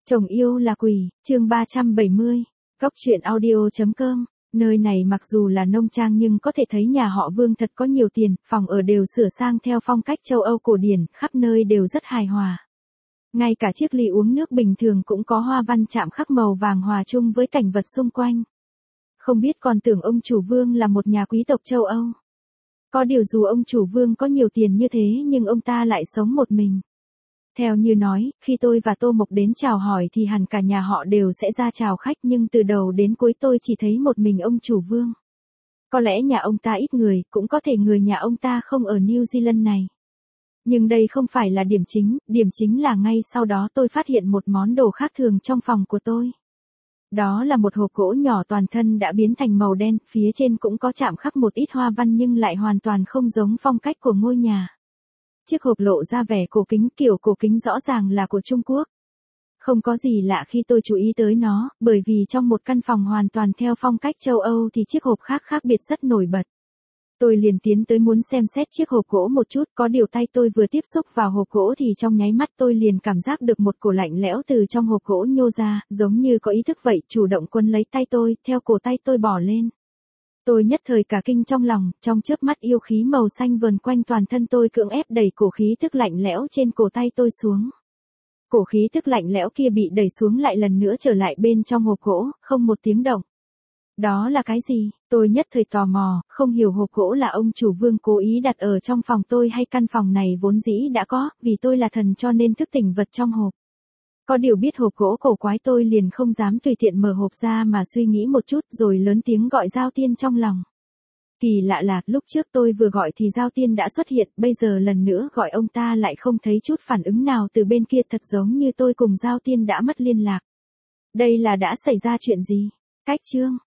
Chồng yêu là quỷ, chương 370, Cóc truyện audio.com. Nơi này mặc dù là nông trang nhưng có thể thấy nhà họ Vương thật có nhiều tiền, phòng ở đều sửa sang theo phong cách châu Âu cổ điển, khắp nơi đều rất hài hòa. Ngay cả chiếc ly uống nước bình thường cũng có hoa văn chạm khắc màu vàng hòa chung với cảnh vật xung quanh. Không biết còn tưởng ông chủ Vương là một nhà quý tộc châu Âu. Có điều dù ông chủ Vương có nhiều tiền như thế nhưng ông ta lại sống một mình. Theo như nói, khi tôi và Tô Mộc đến chào hỏi thì hẳn cả nhà họ đều sẽ ra chào khách, nhưng từ đầu đến cuối tôi chỉ thấy một mình ông chủ Vương. Có lẽ nhà ông ta ít người, cũng có thể người nhà ông ta không ở New Zealand này. Nhưng đây không phải là điểm chính là ngay sau đó tôi phát hiện một món đồ khác thường trong phòng của tôi. Đó là một hộp gỗ nhỏ toàn thân đã biến thành màu đen, phía trên cũng có chạm khắc một ít hoa văn nhưng lại hoàn toàn không giống phong cách của ngôi nhà. Chiếc hộp lộ ra vẻ cổ kính, kiểu cổ kính rõ ràng là của Trung Quốc. Không có gì lạ khi tôi chú ý tới nó, bởi vì trong một căn phòng hoàn toàn theo phong cách châu Âu thì chiếc hộp khác biệt rất nổi bật. Tôi liền tiến tới muốn xem xét chiếc hộp gỗ một chút, có điều tay tôi vừa tiếp xúc vào hộp gỗ thì trong nháy mắt tôi liền cảm giác được một cổ lạnh lẽo từ trong hộp gỗ nhô ra, giống như có ý thức vậy, chủ động quấn lấy tay tôi, theo cổ tay tôi bỏ lên. Tôi nhất thời cả kinh trong lòng, trong chớp mắt yêu khí màu xanh vờn quanh toàn thân tôi, cưỡng ép đẩy cổ khí tức lạnh lẽo trên cổ tay tôi xuống. Cổ khí tức lạnh lẽo kia bị đẩy xuống lại lần nữa trở lại bên trong hộp gỗ, không một tiếng động. Đó là cái gì? Tôi nhất thời tò mò, không hiểu hộp gỗ là ông chủ Vương cố ý đặt ở trong phòng tôi hay căn phòng này vốn dĩ đã có, vì tôi là thần cho nên thức tỉnh vật trong hộp. Có điều biết hộp gỗ cổ quái tôi liền không dám tùy tiện mở hộp ra mà suy nghĩ một chút rồi lớn tiếng gọi Giao Tiên trong lòng. Kỳ lạ là, lúc trước tôi vừa gọi thì Giao Tiên đã xuất hiện, bây giờ lần nữa gọi ông ta lại không thấy chút phản ứng nào từ bên kia, thật giống như tôi cùng Giao Tiên đã mất liên lạc. Đây là đã xảy ra chuyện gì? Cách chương